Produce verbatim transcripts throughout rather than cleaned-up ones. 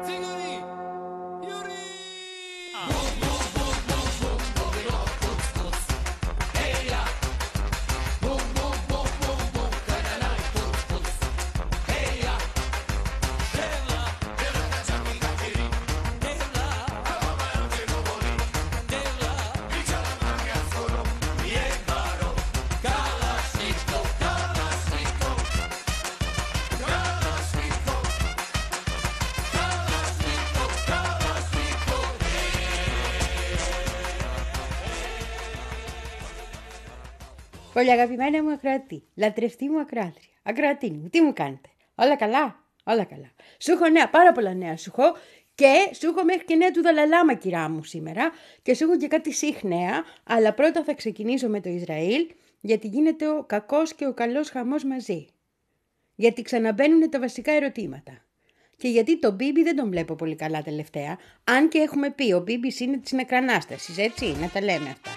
Πολύ αγαπημένα μου ακροατή, λατρευτή μου ακροάτρια, ακροατή μου, τι μου κάνετε, όλα καλά, όλα καλά. Σου έχω νέα, πάρα πολλά νέα σου έχω και σου έχω μέχρι και νέα του Δαλαλάμα κυρά μου σήμερα και σου έχω και κάτι σιχ νέα, αλλά πρώτα θα ξεκινήσω με το Ισραήλ γιατί γίνεται ο κακός και ο καλός χαμός μαζί. Γιατί ξαναμπαίνουν τα βασικά ερωτήματα. Και γιατί τον Μπίμπι δεν τον βλέπω πολύ καλά τελευταία, αν και έχουμε πει ο Μπίμπις είναι της νεκρανάστασης, έτσι, να τα λέμε αυτά.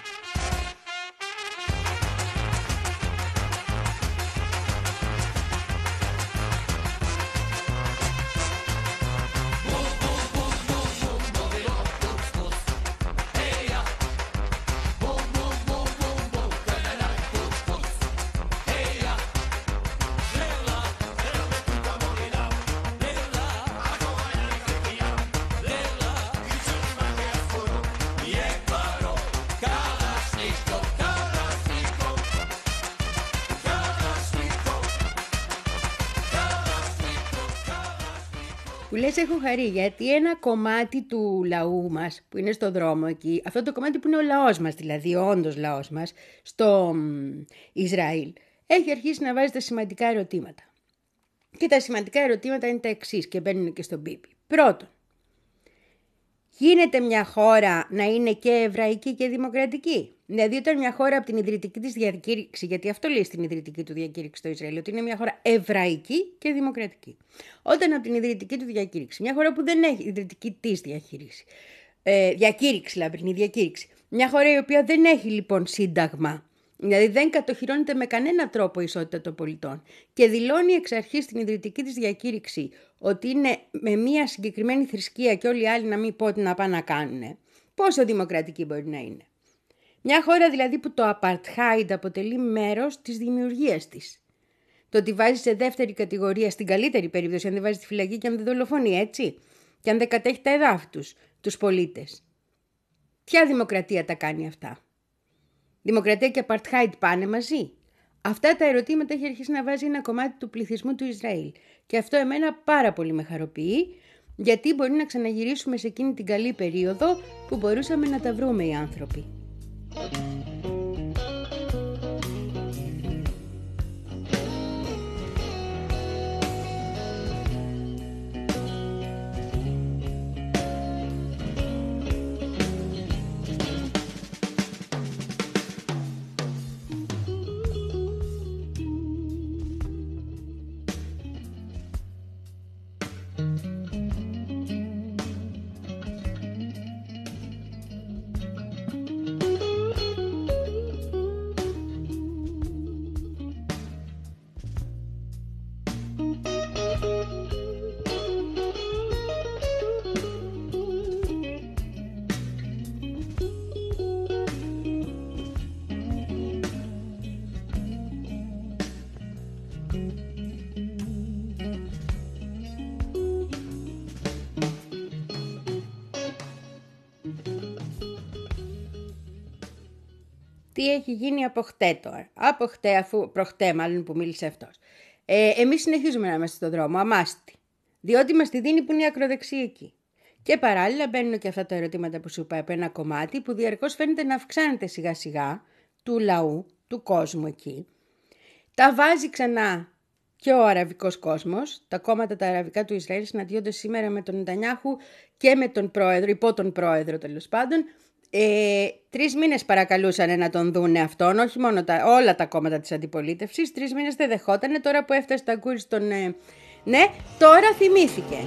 Που λες έχω χαρεί γιατί ένα κομμάτι του λαού μας που είναι στο δρόμο εκεί, αυτό το κομμάτι που είναι ο λαός μας, δηλαδή ο όντως λαός μας, στο Ισραήλ, έχει αρχίσει να βάζει τα σημαντικά ερωτήματα. Και τα σημαντικά ερωτήματα είναι τα εξής και μπαίνουν και στον Μπίμπι. Πρώτον, γίνεται μια χώρα να είναι και εβραϊκή και δημοκρατική? Δηλαδή όταν μια χώρα από την ιδρυτική της διακήρυξη, γιατί αυτό λέει στην ιδρυτική του διακήρυξη στο Ισραήλ, ότι είναι μια χώρα εβραϊκή και δημοκρατική. Όταν από την ιδρυτική του διακήρυξη, μια χώρα που δεν έχει ιδρυτική της διαχείριση, ε, διακήρυξη λαμπρινή διακήρυξη, μια χώρα η οποία δεν έχει λοιπόν σύνταγμα, δηλαδή δεν κατοχυρώνεται με κανένα τρόπο η ισότητα των πολιτών και δηλώνει εξ αρχής στην ιδρυτική της διακήρυξη ότι είναι με μια συγκεκριμένη θρησκεία και όλοι οι άλλοι να μην πω τι να πάνε να κάνουν, πόσο δημοκρατική μπορεί να είναι? Μια χώρα δηλαδή που το apartheid αποτελεί μέρος της δημιουργίας της. Το ότι βάζει σε δεύτερη κατηγορία, στην καλύτερη περίπτωση, αν δεν βάζει τη φυλακή και αν δεν δολοφονεί, έτσι, και αν δεν κατέχει τα εδάφη τους, τους πολίτες. Ποια δημοκρατία τα κάνει αυτά? Δημοκρατία και apartheid πάνε μαζί? Αυτά τα ερωτήματα έχει αρχίσει να βάζει ένα κομμάτι του πληθυσμού του Ισραήλ. Και αυτό εμένα πάρα πολύ με χαροποιεί, γιατί μπορεί να ξαναγυρίσουμε σε εκείνη την καλή περίοδο που μπορούσαμε να τα βρούμε οι άνθρωποι. Τι έχει γίνει από χτέ τώρα. Από χτέ, αφού προχτέ μάλλον που μίλησε αυτός. Ε, εμείς συνεχίζουμε να είμαστε στον δρόμο, αμάστοι. Διότι μας τη δίνει που είναι η ακροδεξία εκεί. Και παράλληλα μπαίνουν και αυτά τα ερωτήματα που σου είπα από ένα κομμάτι που διαρκώς φαίνεται να αυξάνεται σιγά σιγά του λαού, του κόσμου εκεί. Τα βάζει ξανά και ο αραβικός κόσμος. Τα κόμματα τα αραβικά του Ισραήλ συναντιόνται σήμερα με τον Νετανιάχου και με τον πρόεδρο, υπό τον πρόεδρο τέλος πάντων. Ε, τρεις μήνες παρακαλούσαν να τον δούνε αυτόν, όχι μόνο τα, όλα τα κόμματα της αντιπολίτευσης. Τρεις μήνες δεν δεχότανε, τώρα που έφτασε τα κούρι στον... Ε, ναι, τώρα θυμήθηκε.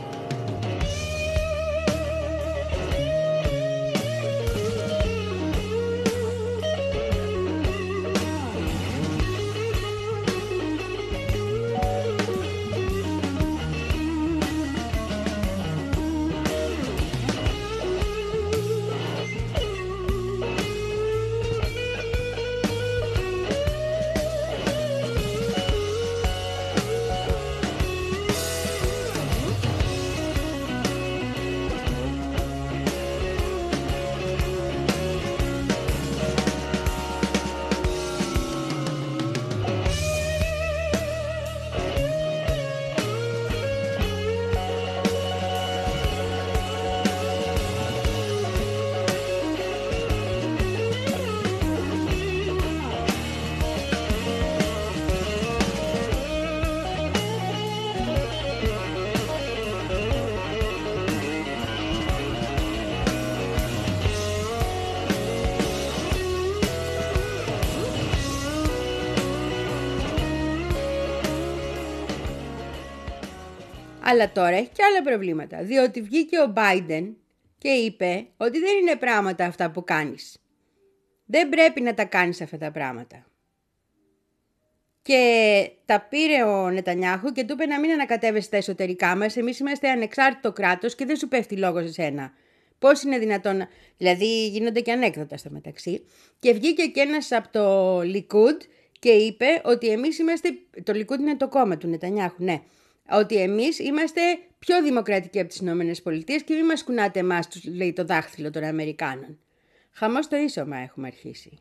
Αλλά τώρα έχει και άλλα προβλήματα, διότι βγήκε ο Biden και είπε ότι δεν είναι πράγματα αυτά που κάνεις. Δεν πρέπει να τα κάνεις αυτά τα πράγματα. Και τα πήρε ο Νετανιάχου και του είπε να μην ανακατεύεσαι τα εσωτερικά μας. Εμείς είμαστε ανεξάρτητο κράτος και δεν σου πέφτει λόγος εσένα. Πώς είναι δυνατόν, δηλαδή γίνονται και ανέκδοτα στο μεταξύ. Και βγήκε και ένας από το Likud και είπε ότι εμείς είμαστε, το Likud είναι το κόμμα του Νετανιάχου, ναι, ότι εμείς είμαστε πιο δημοκρατικοί από τις Ηνωμένες Πολιτείες και μην μας κουνάτε εμάς, τους λέει το δάχτυλο των Αμερικάνων. Χαμός το ίσωμα έχουμε αρχίσει.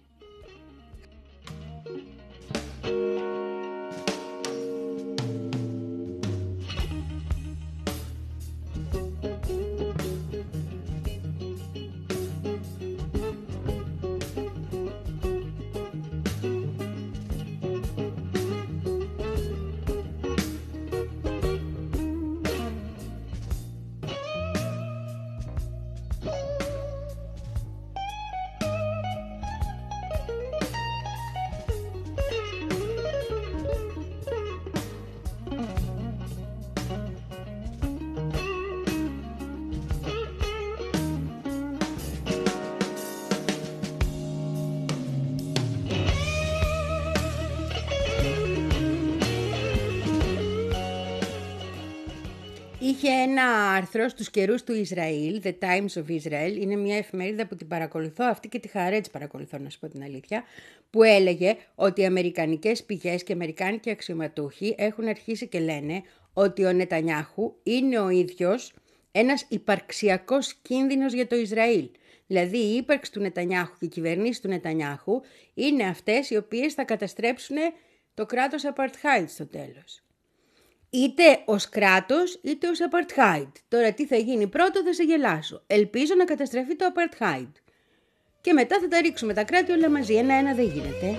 Είχε ένα άρθρο στους καιρούς του Ισραήλ, The Times of Israel, είναι μια εφημερίδα που την παρακολουθώ, αυτή και τη Χαρέτς παρακολουθώ να σου πω την αλήθεια, που έλεγε ότι οι αμερικανικές πηγές και οι αμερικάνικοι αξιωματούχοι έχουν αρχίσει και λένε ότι ο Νετανιάχου είναι ο ίδιος ένας υπαρξιακός κίνδυνος για το Ισραήλ. Δηλαδή η ύπαρξη του Νετανιάχου και η κυβερνήση του Νετανιάχου είναι αυτές οι οποίες θα καταστρέψουν το κράτος apartheid στο τέλος. Είτε ως κράτος, είτε ως apartheid. Τώρα τι θα γίνει πρώτο θα σε γελάσω. Ελπίζω να καταστραφεί το apartheid. Και μετά θα τα ρίξουμε τα κράτη όλα μαζί. Ένα-ένα δεν γίνεται.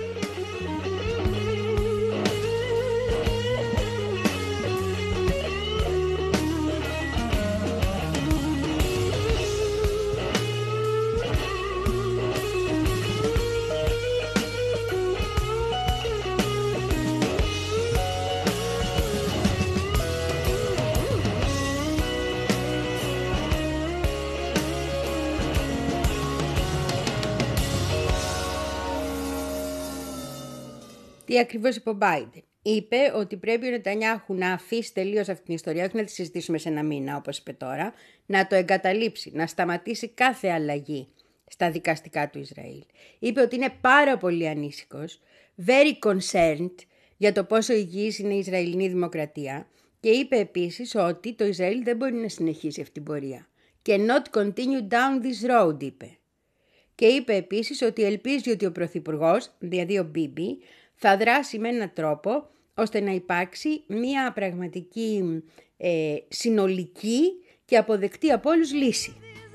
Τι ακριβώς είπε ο Biden. Είπε ότι πρέπει ο Νετανιάχου να αφήσει τελείως αυτή την ιστορία, όχι να τη συζητήσουμε σε ένα μήνα όπως είπε τώρα, να το εγκαταλείψει, να σταματήσει κάθε αλλαγή στα δικαστικά του Ισραήλ. Είπε ότι είναι πάρα πολύ ανήσυχος, very concerned για το πόσο υγιής είναι η Ισραηλινή δημοκρατία και είπε επίσης ότι το Ισραήλ δεν μπορεί να συνεχίσει αυτή την πορεία. Cannot continue down this road, είπε. Και είπε επίσης ότι ελπίζει ότι ο Πρωθυπουργός, δηλαδή ο Μπίμπι, θα δράσει με έναν τρόπο ώστε να υπάρξει μια πραγματική ε, συνολική και αποδεκτή από όλους λύση.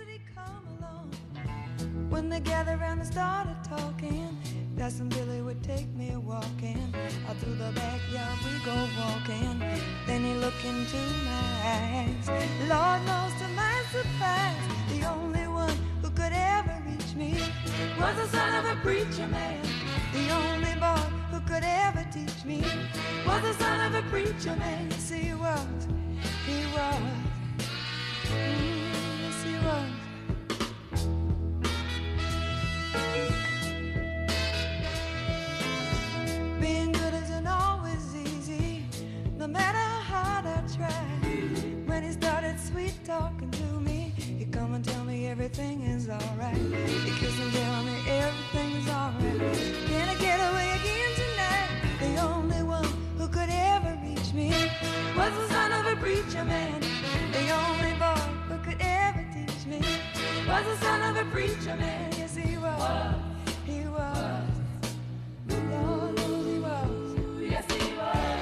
The only boy who could ever teach me was the son of a preacher man. Yes, he was. He was. Mm, yes, he was. Being good isn't always easy, no matter how hard I try. When he started sweet talking to me, he'd come and tell me everything is alright. He'd kiss and tell me everything is alright. Can I get away again tonight? The only one who could ever reach me was the son of a preacher man. The only boy who could ever teach me was the son of a preacher man. Yes, he was. He was. Lord knows he was. Yes, he was.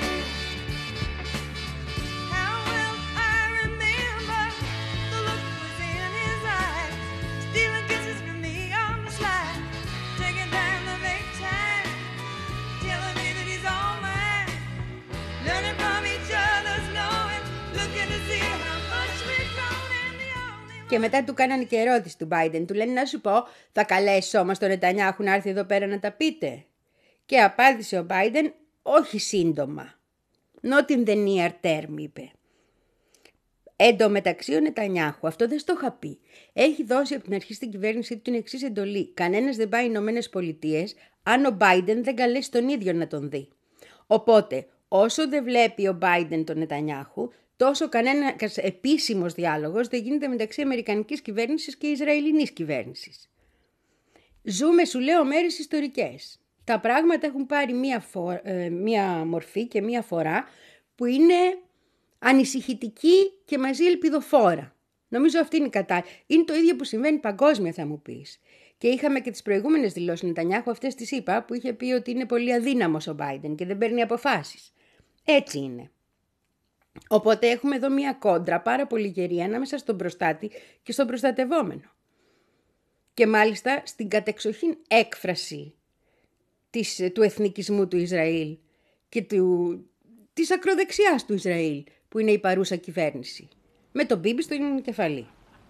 How well I remember the look was in his eyes, stealing kisses from me on the slide, taking time to make time, telling me that he's all mine, learning from each other's knowing, looking to see how much we've grown and the only one. Και μετά του κάνανε και ερώτηση του Biden. Του λένε να σου πω, θα καλέσει όμως τον Νετανιάχου να έρθει εδώ πέρα να τα πείτε. Και απάντησε ο Biden, όχι σύντομα. Not in the near term, είπε. Εν τω μεταξύ ο Νετανιάχου, αυτό δεν στο είχα πει, έχει δώσει από την αρχή στην κυβέρνησή του την εξής εντολή. Κανένας δεν πάει Ηνωμένες Πολιτείες αν ο Biden δεν καλέσει τον ίδιο να τον δει. Οπότε, όσο δεν βλέπει ο Biden τον Νετανιάχου, τόσο κανένας επίσημος διάλογος δεν γίνεται μεταξύ Αμερικανικής κυβέρνησης και Ισραηλινής κυβέρνησης. Ζούμε, σου λέω, μέρες ιστορικές. Τα πράγματα έχουν πάρει μία, φο... ε, μία μορφή και μία φορά που είναι ανησυχητική και μαζί ελπιδοφόρα. Νομίζω αυτή είναι η κατάσταση. Είναι το ίδιο που συμβαίνει παγκόσμια, θα μου πεις. Και είχαμε και τις προηγούμενες δηλώσεις Νετανιάχου, αυτές τις είπα, που είχε πει ότι είναι πολύ αδύναμος ο Biden και δεν παίρνει αποφάσεις. Έτσι είναι. Οπότε έχουμε εδώ μία κόντρα πάρα πολύ γερή ανάμεσα στον προστάτη και στον προστατευόμενο. Και μάλιστα στην κατεξοχήν έκφραση της, του εθνικισμού του Ισραήλ και του, της ακροδεξιάς του Ισραήλ, που είναι η παρούσα κυβέρνηση, με τον Μπίμπι στο κεφαλή.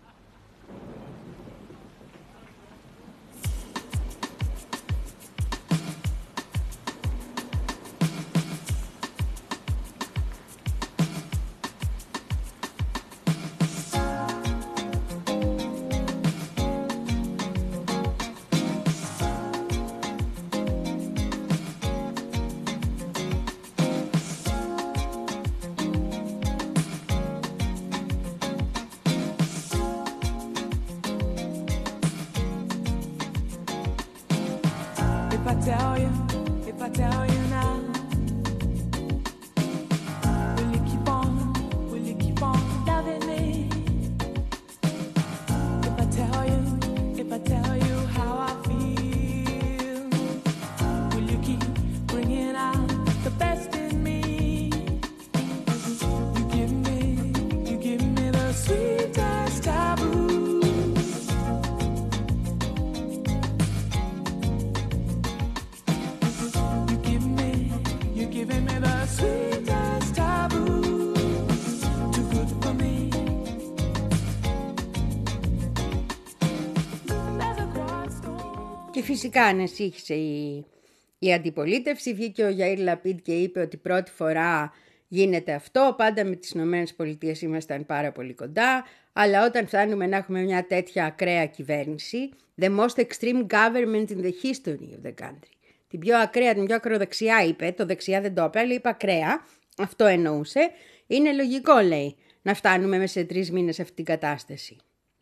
Φυσικά ανησύχησε η, η αντιπολίτευση, βγήκε ο Γιαΐρ Λαπίντ και είπε ότι πρώτη φορά γίνεται αυτό, πάντα με τις Ηνωμένες Πολιτείες ήμασταν πάρα πολύ κοντά, αλλά όταν φτάνουμε να έχουμε μια τέτοια ακραία κυβέρνηση, the most extreme government in the history of the country. Την πιο ακραία, την πιο ακροδεξιά είπε, το δεξιά δεν το είπε, αλλά είπε ακραία, αυτό εννοούσε, είναι λογικό λέει να φτάνουμε μέσα σε τρεις μήνες σε αυτή την κατάσταση.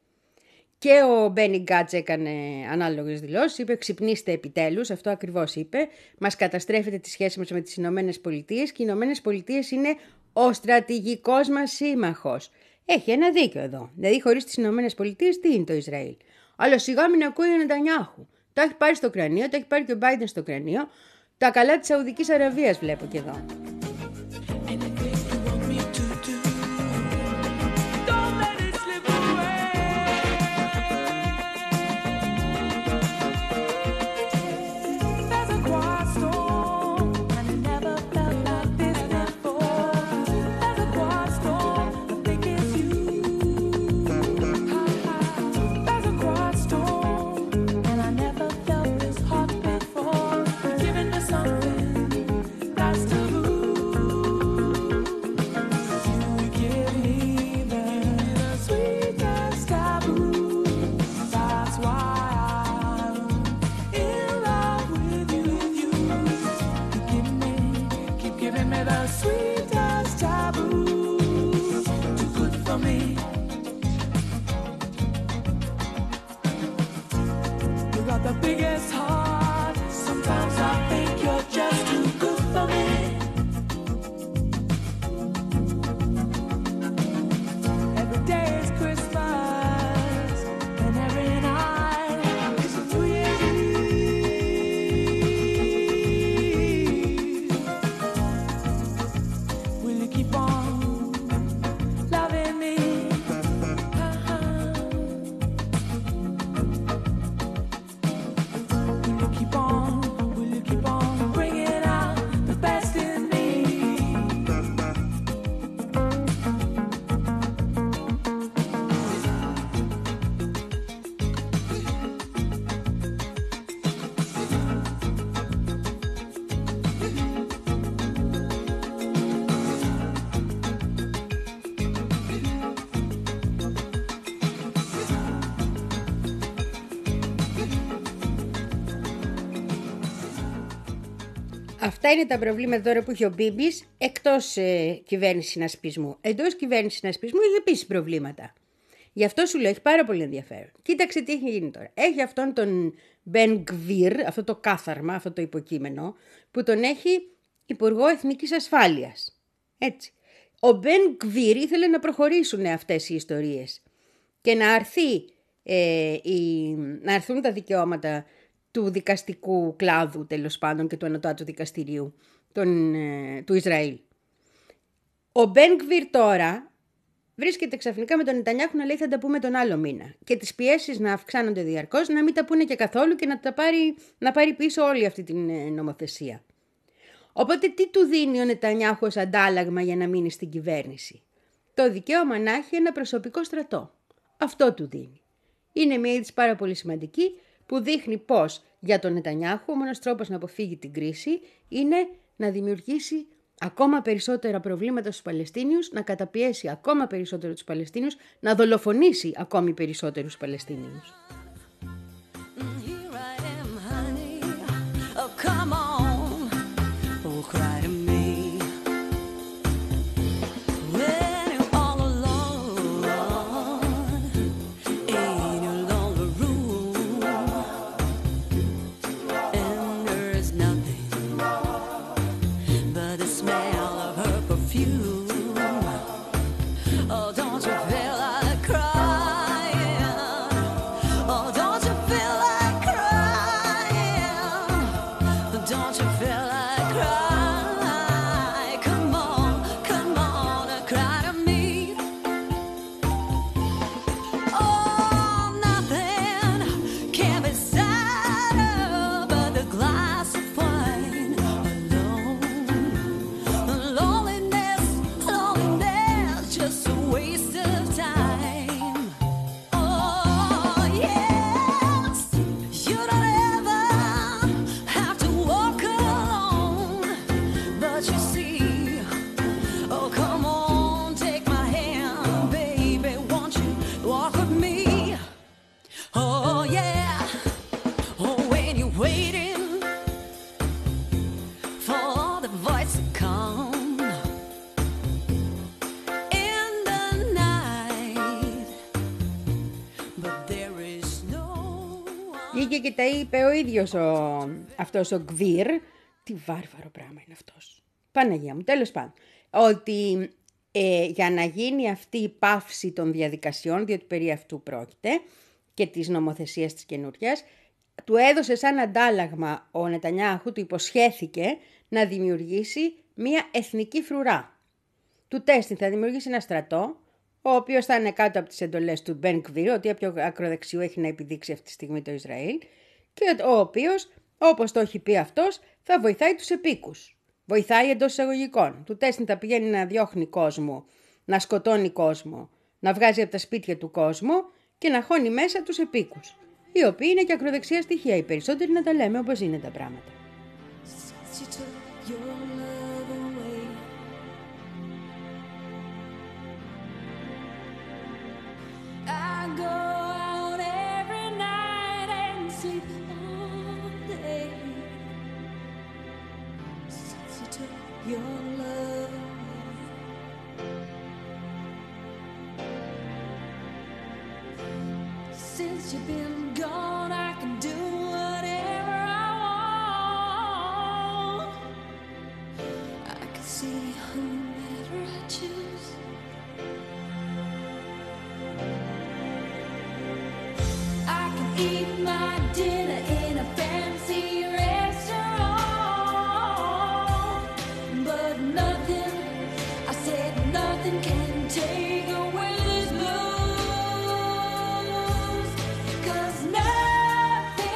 Και ο Μπένι Γκάτς έκανε ανάλογες δηλώσεις, είπε ξυπνήστε επιτέλους, αυτό ακριβώς είπε, μας καταστρέφεται τη σχέση μας με τις Ηνωμένες Πολιτείες και οι Ηνωμένες Πολιτείες είναι ο στρατηγικός μας σύμμαχος. Έχει ένα δίκιο εδώ, δηλαδή χωρίς τις Ηνωμένες Πολιτείες τι είναι το Ισραήλ. Αλλά σιγά μην ακούει ο Νετανιάχου, το έχει πάρει στο κρανίο, το έχει πάρει και ο Biden στο κρανίο, τα καλά της Σαουδικής Αραβίας βλέπω και εδώ. Αυτά είναι τα προβλήματα τώρα που έχει ο Μπίμπης εκτός ε, κυβέρνησης συνασπισμού. Εντός κυβέρνησης συνασπισμού έχει επίσης προβλήματα. Γι' αυτό σου λέω, έχει πάρα πολύ ενδιαφέρον. Κοίταξε τι έχει γίνει τώρα. Έχει αυτόν τον Μπεν Γκβίρ, αυτό το κάθαρμα, αυτό το υποκείμενο, που τον έχει Υπουργό Εθνικής Ασφάλειας. Έτσι. Ο Μπεν Γκβίρ ήθελε να προχωρήσουν αυτές οι ιστορίες και να, αρθεί, ε, η, να αρθούν τα δικαιώματα του δικαστικού κλάδου, τέλος πάντων, και του ανωτάτου δικαστηρίου τον, ε, του Ισραήλ. Ο Μπεν Γκβίρ τώρα βρίσκεται ξαφνικά με τον Νετανιάχου να λέει θα τα πούμε τον άλλο μήνα. Και τις πιέσεις να αυξάνονται διαρκώς, να μην τα πούνε και καθόλου και να, τα πάρει, να πάρει πίσω όλη αυτή την ε, νομοθεσία. Οπότε τι του δίνει ο Νετανιάχου ως αντάλλαγμα για να μείνει στην κυβέρνηση? Το δικαίωμα να έχει ένα προσωπικό στρατό. Αυτό του δίνει. Είναι μια είδηση πάρα πολύ σημαντική που δείχνει πως για τον Νετανιάχου ο μόνος τρόπος να αποφύγει την κρίση είναι να δημιουργήσει ακόμα περισσότερα προβλήματα στους Παλαιστίνιους, να καταπιέσει ακόμα περισσότερο τους Παλαιστίνιους, να δολοφονήσει ακόμη περισσότερους Παλαιστίνιους. Και τα είπε ο ίδιος ο, αυτός ο Γκβίρ, τι βάρβαρο πράγμα είναι αυτός. Παναγία μου, τέλος πάντων, ότι ε, για να γίνει αυτή η παύση των διαδικασιών, διότι περί αυτού πρόκειται, και της νομοθεσίας της καινούριας, του έδωσε σαν αντάλλαγμα ο Νετανιάχου, του υποσχέθηκε να δημιουργήσει μια εθνική φρουρά. Του τέστην θα δημιουργήσει ένα στρατό, ο οποίος θα είναι κάτω από τις εντολές του Μπεν Γκβίρ, ότι πιο ακροδεξιού έχει να επιδείξει αυτή τη στιγμή το Ισραήλ, και ο οποίος, όπως το έχει πει αυτός, θα βοηθάει τους επίκους. Βοηθάει εντός εισαγωγικών. Του τέστην θα πηγαίνει να διώχνει κόσμο, να σκοτώνει κόσμο, να βγάζει από τα σπίτια του κόσμο και να χώνει μέσα τους επίκους. Οι οποίοι είναι και ακροδεξιά στοιχεία. Οι περισσότεροι να τα λέμε όπως είναι τα πράγματα. I go out every night and sleep all day since you took your love away. Since you've been gone, I can do whatever I want. I can see whomever I choose. Eat my dinner in a fancy restaurant, but nothing, I said nothing can take away this blues, 'cause nothing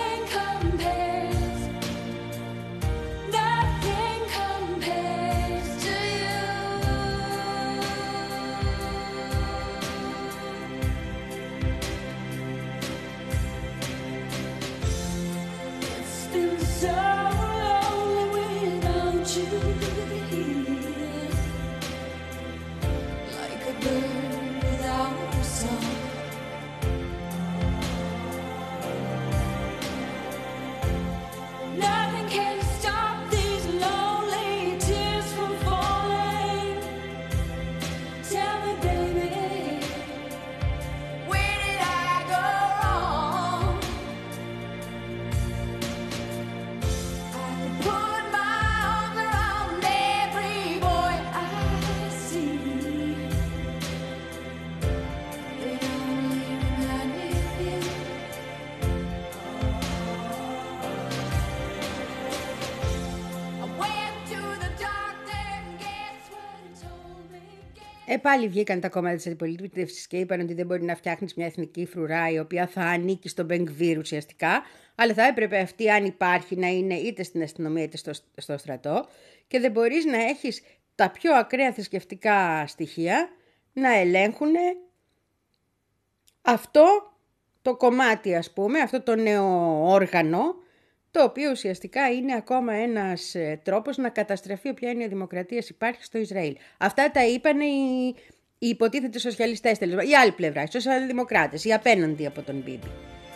Ε, πάλι βγήκαν τα κόμματα της αντιπολίτευσης και είπαν ότι δεν μπορεί να φτιάχνεις μια εθνική φρουρά η οποία θα ανήκει στον Μπενγκβίρ ουσιαστικά, αλλά θα έπρεπε αυτή, αν υπάρχει, να είναι είτε στην αστυνομία είτε στο, στο στρατό, και δεν μπορείς να έχεις τα πιο ακραία θρησκευτικά στοιχεία να ελέγχουν αυτό το κομμάτι, ας πούμε, αυτό το νέο όργανο, το οποίο ουσιαστικά είναι ακόμα ένας ε, τρόπος να καταστραφεί όποια έννοια δημοκρατίας υπάρχει στο Ισραήλ. Αυτά τα είπαν οι, οι υποτίθετοι σοσιαλιστές, η άλλη πλευρά, οι σοσιαλδημοκράτες, οι απέναντι από τον Μπίμπι.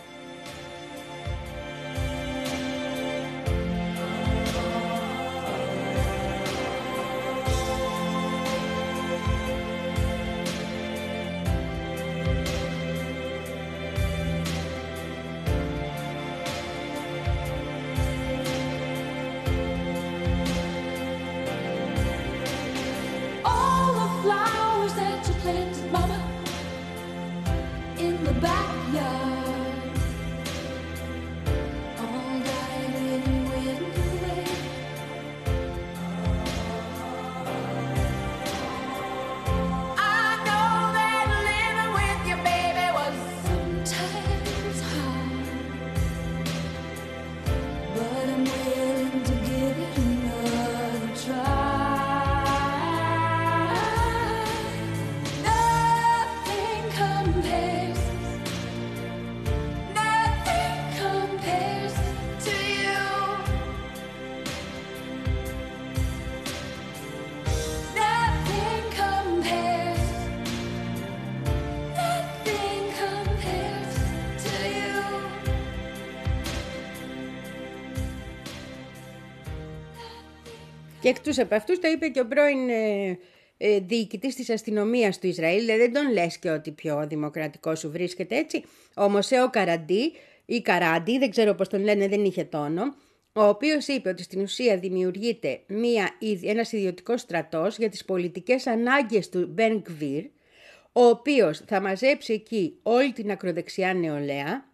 Και εκτός από αυτούς το είπε και ο πρώην ε, ε, διοικητής της αστυνομίας του Ισραήλ, δεν τον λες και ότι πιο δημοκρατικό σου βρίσκεται έτσι. Ο Μωσέο Καραντί ή Καράντι, δεν ξέρω πώς τον λένε, δεν είχε τόνο, ο οποίος είπε ότι στην ουσία δημιουργείται μια, ένας ιδιωτικός στρατός για τις πολιτικές ανάγκες του Μπεν Γκβίρ, ο οποίος θα μαζέψει εκεί όλη την ακροδεξιά νεολαία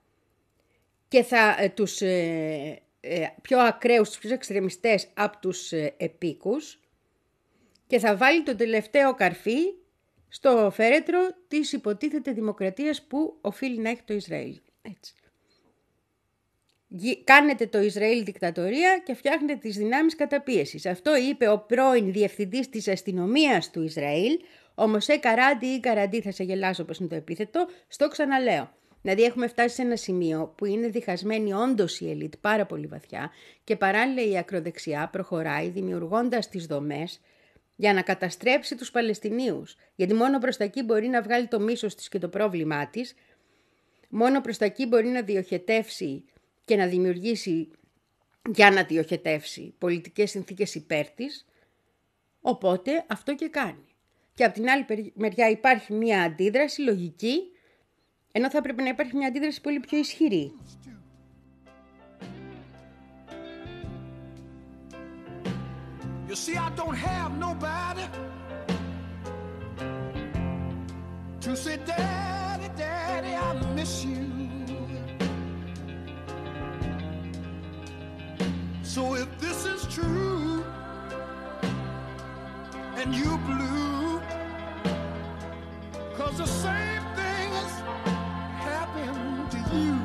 και θα ε, τους... Ε, πιο ακραίους, τους πιο εξτρεμιστές από τους επίκους και θα βάλει το τελευταίο καρφί στο φέρετρο της υποτίθεται δημοκρατίας που οφείλει να έχει το Ισραήλ. Έτσι. Κάνετε το Ισραήλ δικτατορία και φτιάχνετε τις δυνάμεις καταπίεσης. Αυτό είπε ο πρώην διευθυντής της αστυνομίας του Ισραήλ, ο Μωσέ Καράντι ή Καραντί, θα σε γελάσω όπως είναι το επίθετο, στο ξαναλέω. Δηλαδή έχουμε φτάσει σε ένα σημείο που είναι διχασμένη όντως η ελίτ πάρα πολύ βαθιά και παράλληλα η ακροδεξιά προχωράει δημιουργώντας τις δομές για να καταστρέψει τους Παλαιστινίους. Γιατί μόνο προς τα εκεί μπορεί να βγάλει το μίσος της και το πρόβλημά της, μόνο προς τα εκεί μπορεί να διοχετεύσει και να δημιουργήσει, για να διοχετεύσει πολιτικές συνθήκες υπέρ της, οπότε αυτό και κάνει. Και από την άλλη μεριά υπάρχει μια αντίδραση λογική, ενώ θα πρέπει να υπάρχει μια αντίδραση πολύ πιο ισχυρή. You see, I don't have nobody to say, Daddy, Daddy, I miss you. So if this is true and you blue, 'cause the same thing has happened to you,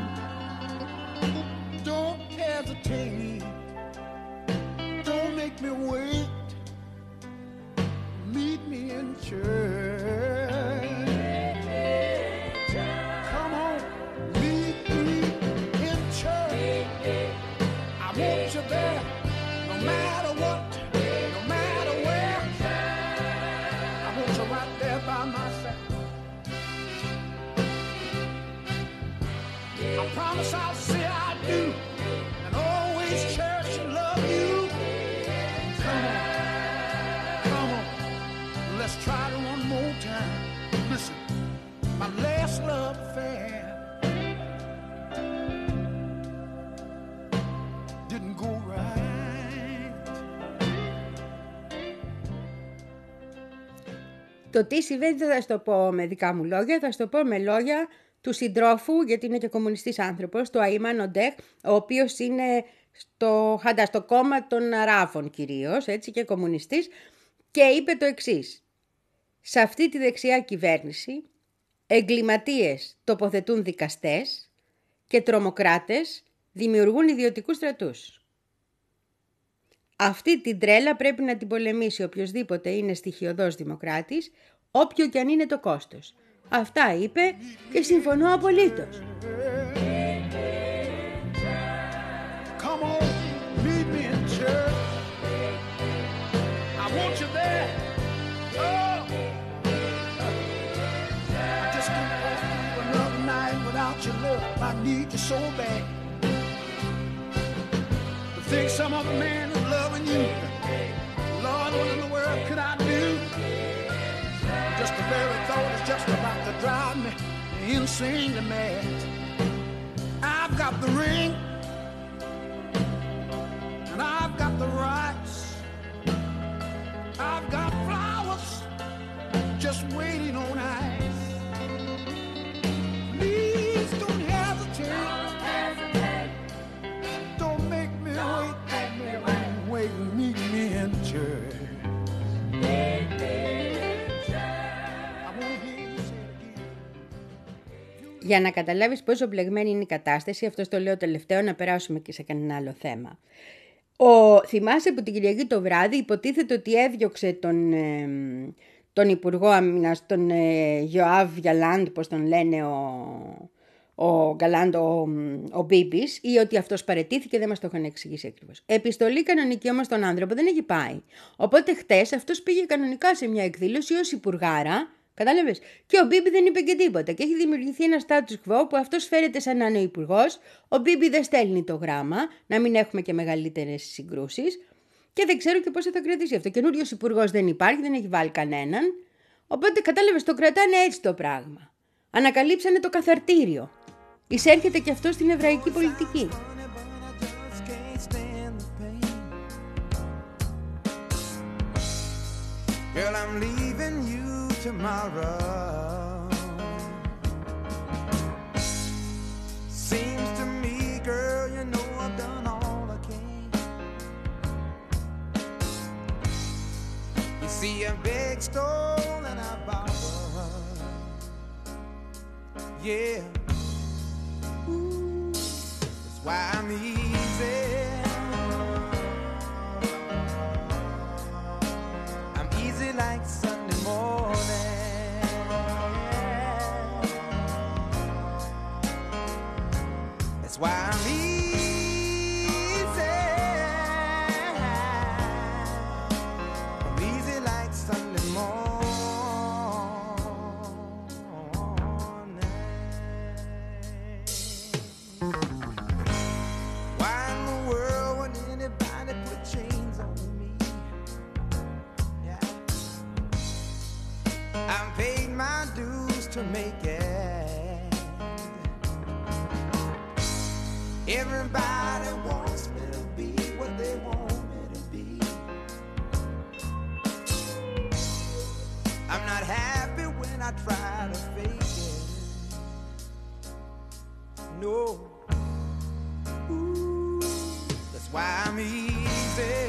don't hesitate, don't make me wait, meet me in church. Come on, meet me in church. I want you there, no matter what, no matter where. I want you right there by my side. I promise I'll say I do, and always cherish and love you. Come on, come on, let's try it one more time. Listen, my last love affair didn't go right. Το τι συμβαίνει δεν θα στο πω με δικά μου λόγια, θα στο πω με λόγια του συντρόφου, γιατί είναι και κομμουνιστής άνθρωπος, του Αήμαν Οντέχ, ο οποίος είναι στο, χαντά, στο κόμμα των Αράβων κυρίως, έτσι, και κομμουνιστής, και είπε το εξής. σε αυτή τη δεξιά κυβέρνηση εγκληματίες τοποθετούν δικαστές και τρομοκράτες δημιουργούν ιδιωτικούς στρατούς. Αυτή την τρέλα πρέπει να την πολεμήσει οποιοσδήποτε είναι στοιχειωδός δημοκράτης, όποιο και αν είναι το κόστος. Αυτά είπε και συμφωνώ απολύτως. Come on, meet me in church. I want you there. Oh, I just can't go another night without your love. I need you so bad. To think some other man is loving you. Lord, what in the world could I do? Just the very thought is just about to drive me insanely mad. I've got the ring. And I've got the rights. I've got flowers just waiting on ice. Please don't hesitate. Don't make me wait. Don't make me wait. Meet me in church. Για να καταλάβεις πόσο μπλεγμένη είναι η κατάσταση, αυτό το λέω τελευταίο, να περάσουμε και σε κανένα άλλο θέμα. Ο, θυμάσαι που την Κυριακή το βράδυ υποτίθεται ότι έδιωξε τον, ε, τον Υπουργό Άμυνας, τον ε, Γιωάβ Γκαλάντ, πώς τον λένε, ο, ο Γκαλάντ, ο, ο Μπίμπης, ή ότι αυτός παραιτήθηκε, δεν μας το είχαν εξηγήσει ακριβώς. Επιστολή κανονική όμως στον άνθρωπο δεν έχει πάει. Οπότε χτες αυτός πήγε κανονικά σε μια εκδήλωση ως υπουργάρα, κατάλαβες, και ο Μπίμπη δεν είπε και τίποτα. Και έχει δημιουργηθεί ένα status quo που αυτός φέρεται σαν να είναι ο υπουργός. Ο Μπίμπη δεν στέλνει το γράμμα, να μην έχουμε και μεγαλύτερες συγκρούσεις. Και δεν ξέρω και πώς θα κρατήσει αυτό. Καινούριος υπουργός δεν υπάρχει, δεν έχει βάλει κανέναν. Οπότε κατάλαβες, το κρατάνε έτσι το πράγμα. Ανακαλύψανε το καθαρτήριο. Εισέρχεται και αυτό στην εβραϊκή πολιτική. Girl, I'm leaving you tomorrow. Seems to me, girl, you know I've done all I can. You see, I beg, stole, and I borrowed. Yeah. Ooh, that's why I'm easy. I'm easy like Sunday morning. That's why I'm easy. I'm easy like Sunday morning. Why in the world would anybody put chains on me? Yeah. I've paid my dues to make it. Everybody wants me to be what they want me to be. I'm not happy when I try to fake it. No. Ooh, that's why I'm easy.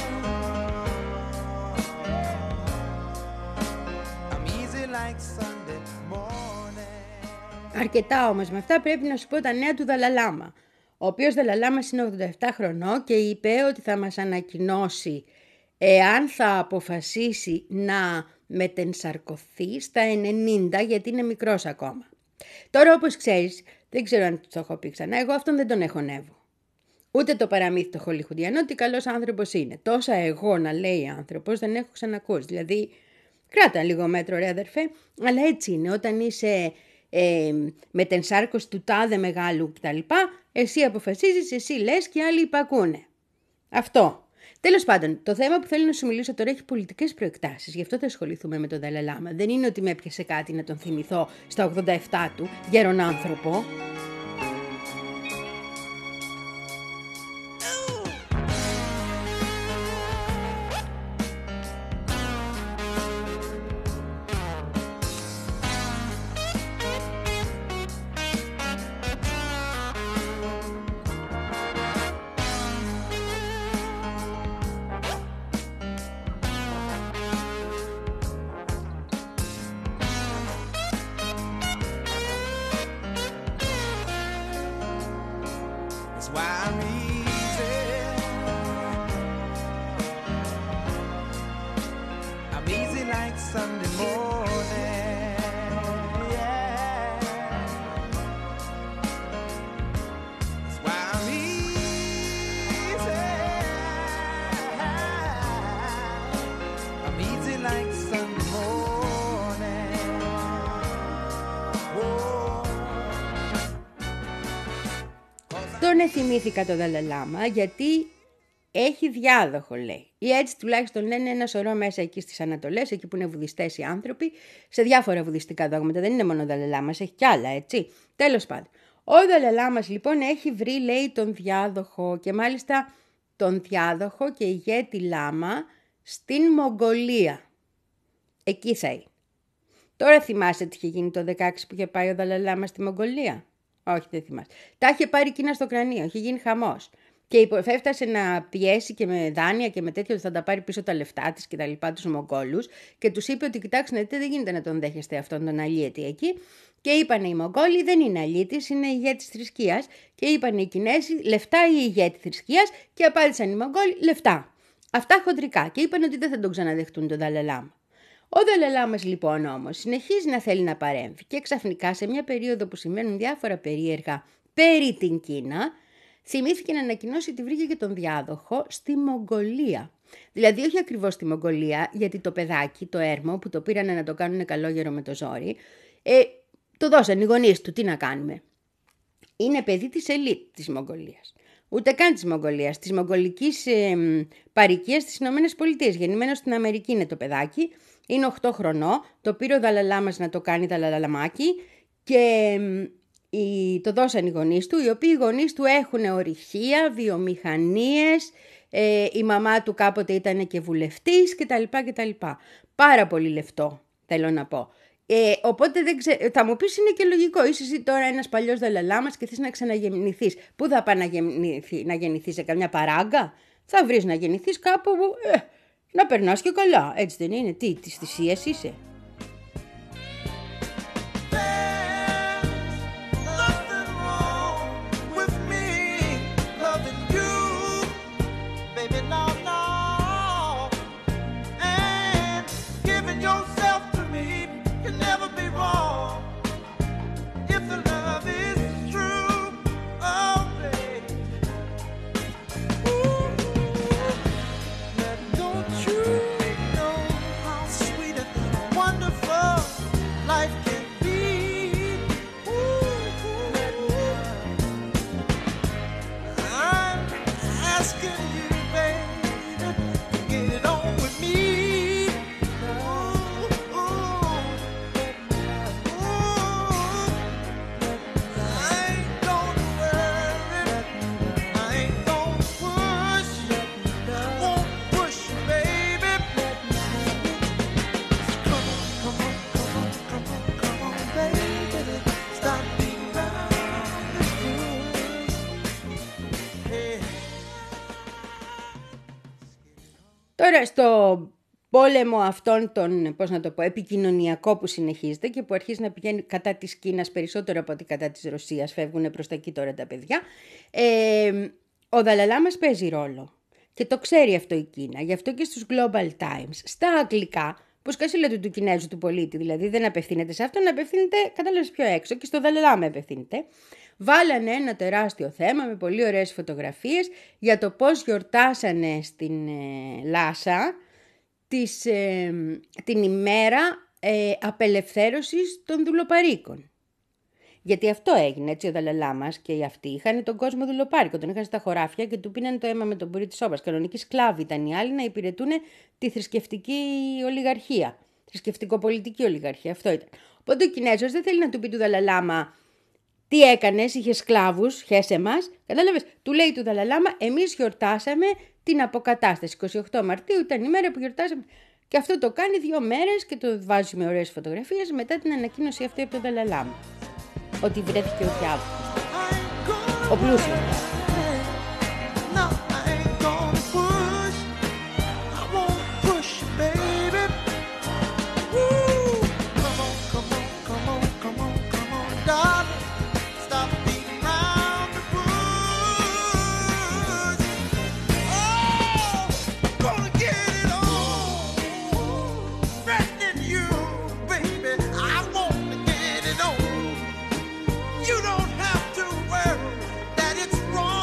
I'm easy like Sunday morning. Αρκετά όμως με αυτά, πρέπει να σου πω τα νέα του Δαλαλάμα. Ο οποίος Δαλαλάμας είναι ογδόντα επτά χρονών και είπε ότι θα μας ανακοινώσει εάν θα αποφασίσει να μετενσαρκωθεί στα ενενήντα, γιατί είναι μικρός ακόμα. Τώρα, όπως ξέρεις, δεν ξέρω αν το έχω πει ξανά, εγώ αυτόν δεν τον εχωνεύω. Ούτε το παραμύθι το χολιχουντιανό, τι καλός άνθρωπος είναι. Τόσα εγώ να λέει άνθρωπος δεν έχω ξανακούσει. Δηλαδή, κράτα λίγο μέτρο ρε αδερφέ, αλλά έτσι είναι όταν είσαι ε, μετενσάρκωση του τάδε μεγάλου κτλ. Εσύ αποφασίζεις, εσύ λες και άλλοι υπακούνε. Αυτό. Τέλος πάντων, το θέμα που θέλω να σου μιλήσω τώρα έχει πολιτικές προεκτάσεις. Γι' αυτό θα ασχοληθούμε με τον Δαλαλάμα. Δεν είναι ότι με έπιασε κάτι να τον θυμηθώ στα ογδόντα επτά του, γέρον άνθρωπο. Τον εθυμήθηκα το Δαλαλάμα γιατί έχει διάδοχο, λέει. Ή έτσι τουλάχιστον λένε ένα σωρό μέσα εκεί στις Ανατολές, εκεί που είναι βουδιστές οι άνθρωποι, σε διάφορα βουδιστικά δόγματα. Δεν είναι μόνο ο Δαλαλάμας, έχει κι άλλα, έτσι. Τέλος πάντων. Ο Δαλαλάμας λοιπόν έχει βρει, λέει, τον διάδοχο και μάλιστα τον διάδοχο και ηγέτη Λάμα στην Μογγολία. Εκεί θα είναι. Τώρα θυμάσαι τι είχε γίνει το δεκαέξι που είχε πάει ο Δαλαλάμα στη Μογγολία? Όχι, δεν θυμάσαι. Τα είχε πάρει εκείνα στο κρανίο, είχε γίνει χαμός. Και έφτασε να πιέσει και με δάνεια και με τέτοιο ότι θα τα πάρει πίσω τα λεφτά της και τα λοιπά τους Μογγόλους και τους είπε ότι κοιτάξτε, δείτε, δεν γίνεται να τον δέχεστε αυτόν τον αλίετη εκεί. Και είπανε οι Μογγόλοι δεν είναι αλίτης, είναι ηγέτης θρησκείας. Και είπανε οι Κινέζοι λεφτά ή ηγέτη θρησκείας και απάντησαν οι Μογγόλοι λεφτά. Αυτά χοντρικά και είπαν ότι δεν θα τον ξαναδεχτούν τον Δαλαλάμα. Ο Δαλαλάμας λοιπόν όμως συνεχίζει να θέλει να παρέμβει και ξαφνικά σε μια περίοδο που συμβαίνουν διάφορα περίεργα περί την Κίνα, θυμήθηκε να ανακοινώσει ότι βρήκε και τον διάδοχο στη Μογγολία. Δηλαδή όχι ακριβώς στη Μογγολία, γιατί το παιδάκι, το έρμο που το πήρανε να το κάνουν καλόγερο με το ζόρι, ε, το δώσαν οι γονείς του, τι να κάνουμε. Είναι παιδί της ελίτ της Μογγολίας. Ούτε καν της Μογγολίας, της μογγολικής ε, παροικίας στις Ηνωμένες Πολιτείες. Γεννημένο στην Αμερική είναι το παιδάκι, είναι οκτώ χρονών, το πήρε ο Δαλαλάμας να το κάνει Δαλαλαμάκι και ε, το δώσαν οι γονείς του, οι οποίοι οι γονείς του έχουν ορυχεία, βιομηχανίες, ε, η μαμά του κάποτε ήταν και βουλευτής κτλ. κτλ. Πάρα πολύ λεφτό, θέλω να πω. Ε, οπότε δεν ξέ... θα μου πεις είναι και λογικό. Είσαι εσύ τώρα ένας παλιός Δαλαλάμας και θες να ξαναγεννηθείς. Πού θα πάει να, γεννηθείς, να γεννηθείς σε καμιά παράγκα? Θα βρεις να γεννηθείς κάπου ε, να περνάς και καλά. Έτσι δεν είναι? Τι, της θυσίας είσαι? Τώρα στο πόλεμο αυτόν τον, πώς να το πω, επικοινωνιακό που συνεχίζεται και που αρχίζει να πηγαίνει κατά της Κίνας περισσότερο από ότι κατά της Ρωσίας, φεύγουν προς τα εκεί τώρα τα παιδιά, ε, ο Δαλαλάμας παίζει ρόλο και το ξέρει αυτό η Κίνα. Γι' αυτό και στους Global Times, στα αγγλικά, που σκασίλα του Κινέζου του πολίτη, δηλαδή δεν απευθύνεται σε αυτόν, απευθύνεται κατάλαβες πιο έξω και στο Δαλαλάμα απευθύνεται. Βάλανε ένα τεράστιο θέμα με πολύ ωραίες φωτογραφίες για το πώς γιορτάσανε στην ε, Λάσα της, ε, την ημέρα ε, απελευθέρωσης των δουλοπαρίκων. Γιατί αυτό έγινε, έτσι, ο Δαλαλάμας και οι αυτοί είχαν τον κόσμο δουλοπάρικο, τον είχαν στα χωράφια και του πίνανε το αίμα με τον μπουρί της όπας. Κανονικοί σκλάβοι ήταν οι άλλοι να υπηρετούν τη θρησκευτική ολιγαρχία, θρησκευτικοπολιτική ολιγαρχία, αυτό ήταν. Οπότε ο Κινέζος δεν θέλει να του πει του Δαλαλάμα τι έκανες, είχε σκλάβους, χέσε μας, κατάλαβες, του λέει του Δαλαλάμα, εμείς γιορτάσαμε την αποκατάσταση, εικοστή ογδόη Μαρτίου ήταν η μέρα που γιορτάσαμε. Και αυτό το κάνει δύο μέρες και το βάζει με ωραίες φωτογραφίες μετά την ανακοίνωση αυτή από τον Δαλαλάμα. Ότι βρέθηκε ο διάδοχος. Ο πλούσιος. You don't have to worry that it's wrong.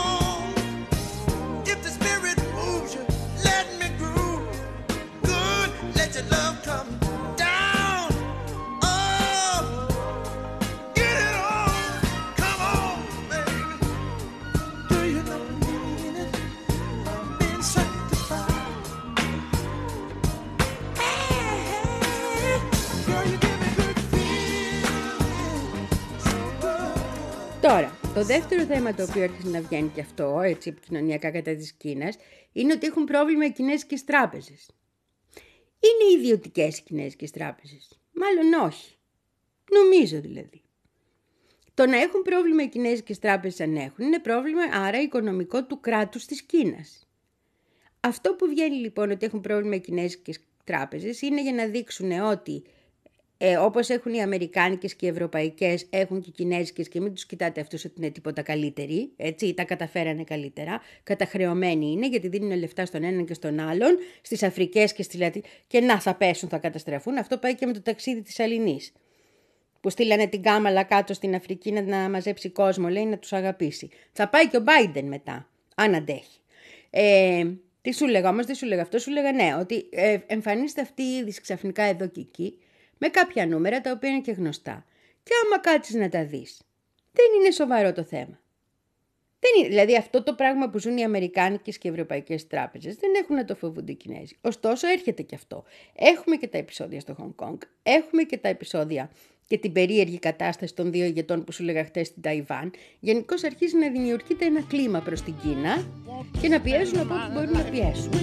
Τώρα, το δεύτερο θέμα το οποίο έρχεται να βγαίνει και αυτό, έτσι επικοινωνιακά κατά της Κίνας, είναι ότι έχουν πρόβλημα οι κινέζικες τράπεζες. Είναι ιδιωτικές οι κινέζικες τράπεζες? Μάλλον όχι. Νομίζω δηλαδή. Το να έχουν πρόβλημα οι κινέζικες τράπεζες αν έχουν, είναι πρόβλημα άρα οικονομικό του κράτους της Κίνας. Αυτό που βγαίνει λοιπόν ότι έχουν πρόβλημα οι κινέζικες τράπεζες είναι για να δείξουν ότι ε, όπως έχουν οι αμερικάνικες και οι ευρωπαϊκές, έχουν και οι κινέζικες και μην τους κοιτάτε αυτούς ότι είναι τίποτα καλύτεροι, έτσι, τα καταφέρανε καλύτερα, καταχρεωμένοι είναι γιατί δίνουν λεφτά στον έναν και στον άλλον, στις Αφρικές και στη Λατινική και να θα πέσουν, θα καταστραφούν. Αυτό πάει και με το ταξίδι της Αλληνής, που στείλανε την Κάμαλα κάτω στην Αφρική να, να μαζέψει κόσμο, λέει, να τους αγαπήσει. Θα πάει και ο Μπάιντεν μετά, αν αντέχει. Ε, τι σου λέγα όμως, τι σου λέγα αυτό, σου λέγα ναι, ότι ε, εμφανίζεται αυτή η είδηση ξαφνικά εδώ και εκεί, με κάποια νούμερα τα οποία είναι και γνωστά. Και άμα κάτσεις να τα δεις, δεν είναι σοβαρό το θέμα. Δεν είναι, δηλαδή αυτό το πράγμα που ζουν οι αμερικάνικες και οι ευρωπαϊκές τράπεζες δεν έχουν να το φοβούνται οι Κινέζοι. Ωστόσο έρχεται και αυτό. Έχουμε και τα επεισόδια στο Χονγκ Κονγκ, έχουμε και τα επεισόδια και την περίεργη κατάσταση των δύο ηγετών που σου λέγα χτες στην Ταϊβάν. Γενικώς αρχίζει να δημιουργείται ένα κλίμα προς την Κίνα και να πιέζουν από όπου μπορούν να πιέσουν.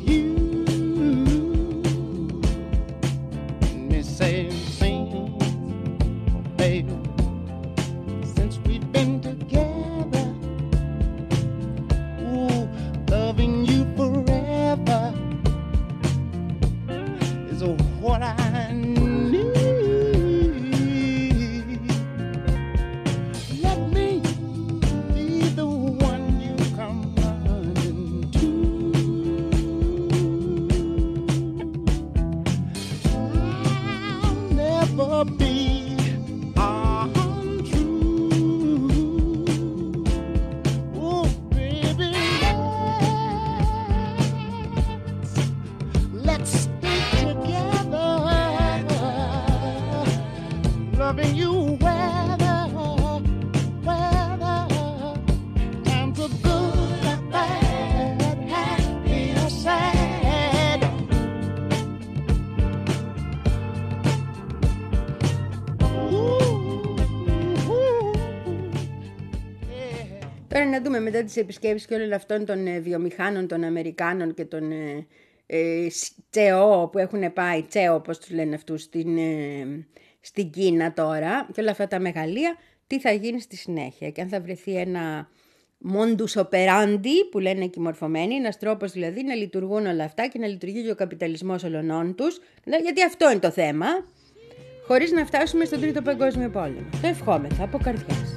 Τώρα να δούμε μετά τις επισκέψεις και όλων αυτών των ε, βιομηχάνων των Αμερικάνων και των ε, ε, τσεό που έχουν πάει, τσεό όπως τους λένε αυτούς, στην, ε, στην Κίνα τώρα και όλα αυτά τα μεγαλεία, τι θα γίνει στη συνέχεια και αν θα βρεθεί ένα modus operandi που λένε εκεί μορφωμένοι, ένας τρόπος δηλαδή να λειτουργούν όλα αυτά και να λειτουργεί και ο καπιταλισμός ολονών τους, γιατί αυτό είναι το θέμα, χωρίς να φτάσουμε στον Τρίτο Παγκόσμιο Πόλεμο. Το ευχόμεθα από καρδιάς.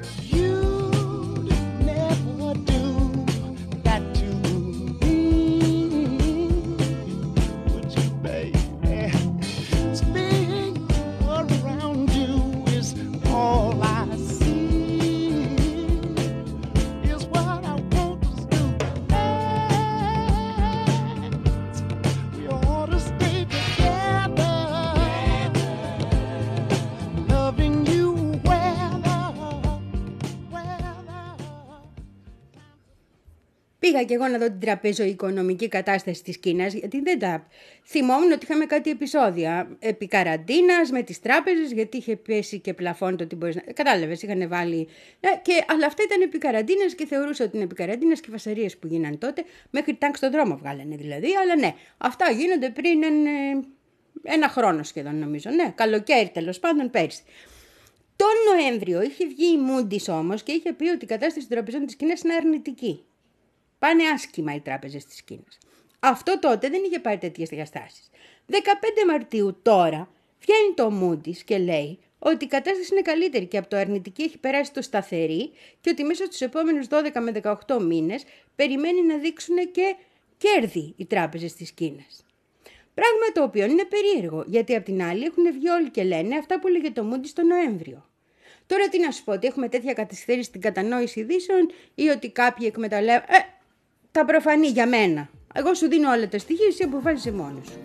Πήγα και εγώ να δω την τραπεζοοικονομική κατάσταση της Κίνας, γιατί δεν τα θυμόμουν ότι είχαμε κάτι επεισόδια επί καραντίνας με τις τράπεζες, γιατί είχε πέσει και πλαφόν το ότι μπορείς να... Κατάλαβες, είχαν βάλει... Και... Αλλά αυτά ήταν επί καραντίνας και θεωρούσα ότι είναι επί καραντίνας και οι φασαρίες που γίναν τότε, μέχρι τάγκ στον δρόμο βγάλανε δηλαδή, αλλά ναι, αυτά γίνονται πριν εν... ένα χρόνο σχεδόν νομίζω, ναι, καλοκαίρι τέλος πάντων πέρσι. Τον Νοέμβριο είχε βγει η Moody's όμως και είχε πει ότι η κατάσταση των τραπεζών της Κίνας είναι αρνητική. Πάνε άσχημα οι τράπεζες της Κίνας. Αυτό τότε δεν είχε πάρει τέτοιες διαστάσεις. δεκαπέντε Μαρτίου τώρα βγαίνει το Moody's και λέει ότι η κατάσταση είναι καλύτερη και από το αρνητική έχει περάσει το σταθερή και ότι μέσα στους επόμενους δώδεκα με δεκαοκτώ μήνες περιμένει να δείξουν και κέρδη οι τράπεζες της Κίνας. Πράγμα το οποίο είναι περίεργο, γιατί απ' την άλλη έχουν βγει όλοι και λένε αυτά που έλεγε το Moody's το Νοέμβριο. Τώρα τι να σου πω, ότι έχουμε τέτοια καθυστέρηση στην κατανόηση ειδήσεων ή ότι κάποιοι εκμεταλλεύουν... Ε, τα προφανή για μένα. Εγώ σου δίνω όλα τα στοιχεία, εσύ αποφάσισε μόνος σου.